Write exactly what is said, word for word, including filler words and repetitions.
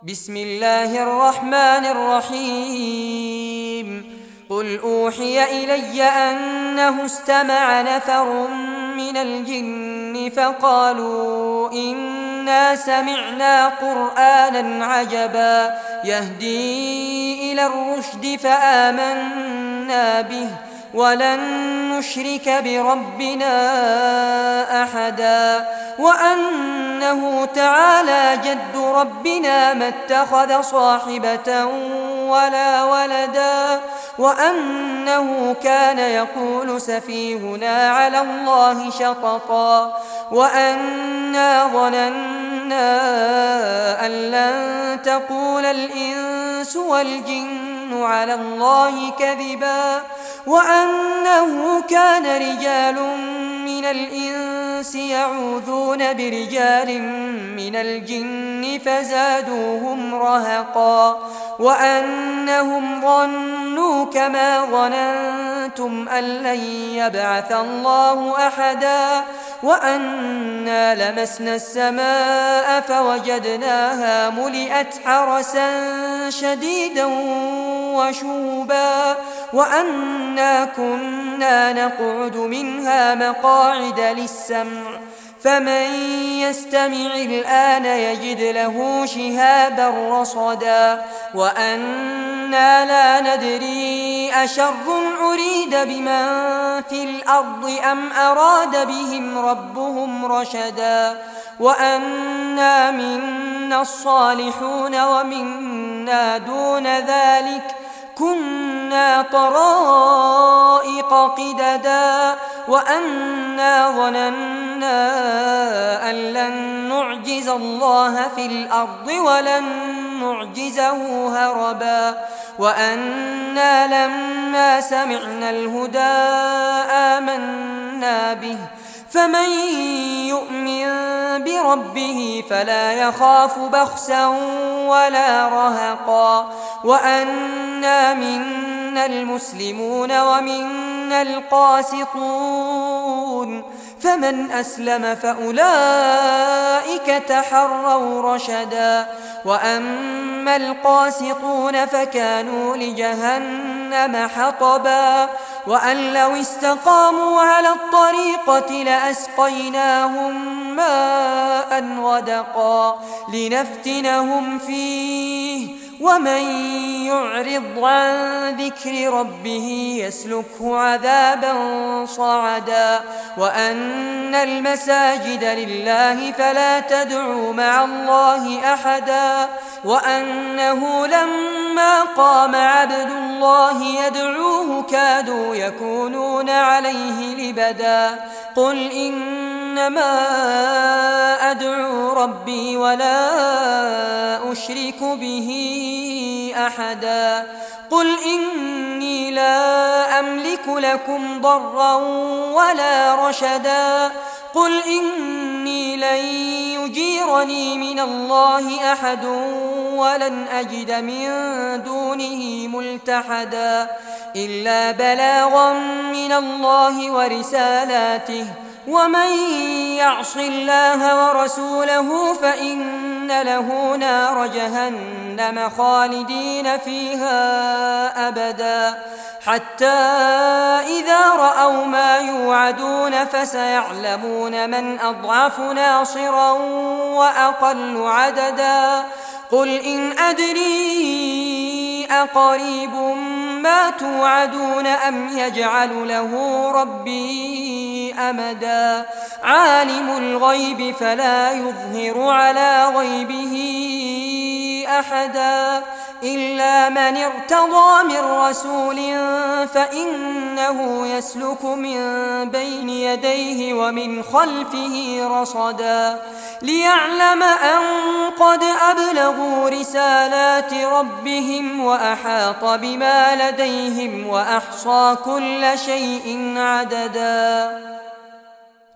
بسم الله الرحمن الرحيم قل أوحي إلي أنه استمع نفر من الجن فقالوا إنا سمعنا قرآنا عجبا يهدي إلى الرشد فآمنا به ولن نشرك بربنا أحدا وأنه تعالى جد ربنا ما اتخذ صاحبة ولا ولدا وأنه كان يقول سفيهنا على الله شططا وأنا ظننا أن لن تقول الإنس والجن على الله كذبا وأنه كان رجال من الإنس يعوذون برجال من الجن فزادوهم رهقا وأنهم ظنوا كما ظننتم أن لن يبعث الله أحدا وأنا لمسنا السماء فوجدناها ملئت حرسا شديدا وشوبا وأنا كنا نقعد منها مقاعد للسمع فمن يستمع الآن يجد له شهابا رصدا وأنا لا ندري أشر أريد بمن في الأرض أم أراد بهم ربهم رشدا وأنا منا الصالحون ومنا دون ذلك كنا طرائق قددا وأنا ظننا أن لن نعجز الله في الأرض ولن نعجزه هربا وأنا لما سمعنا الهدى آمنا به فمن يؤمن بربه فلا يخاف بخسا ولا رهقا وأنا منا المسلمون ومنا القاسطون فمن أسلم فأولئك تحروا رشدا وأما القاسطون فكانوا لجهنم حطبا وأن لو استقاموا على الطريقة لأسقيناهم ماء غدقا لنفتنهم فيه ومن يعرض عن ذكر ربه يسلكه عذابا صعدا وأن المساجد لله فلا تدعوا مع الله أحدا وأنه لما قام عبد الله يدعوه كادوا يكونون عليه لبدا قل إنما أدعو ربي ولا أشرك به أحدا قل إني لا أملك لكم ضرا ولا رشدا قل إني لن يجيرني من الله أحد ولن أجد من دونه ملتحدا إلا بلاغا من الله ورسالاته ومن يعص الله ورسوله فإن له نار جهنم خالدين فيها أبدا حتى إذا رأوا ما يوعدون فسيعلمون من أضعف ناصرا وأقل عددا قل إن أدري أقريب ما توعدون أم يجعل له ربي أمدا عالم الغيب فلا يظهر على غيبه أحدا إلا من ارتضى من رسول فإنه يسلك من بين يديه ومن خلفه رصدا ليعلم أن قد أبلغوا رسالات ربهم وأحاط بما لديهم وأحصى كل شيء عددا.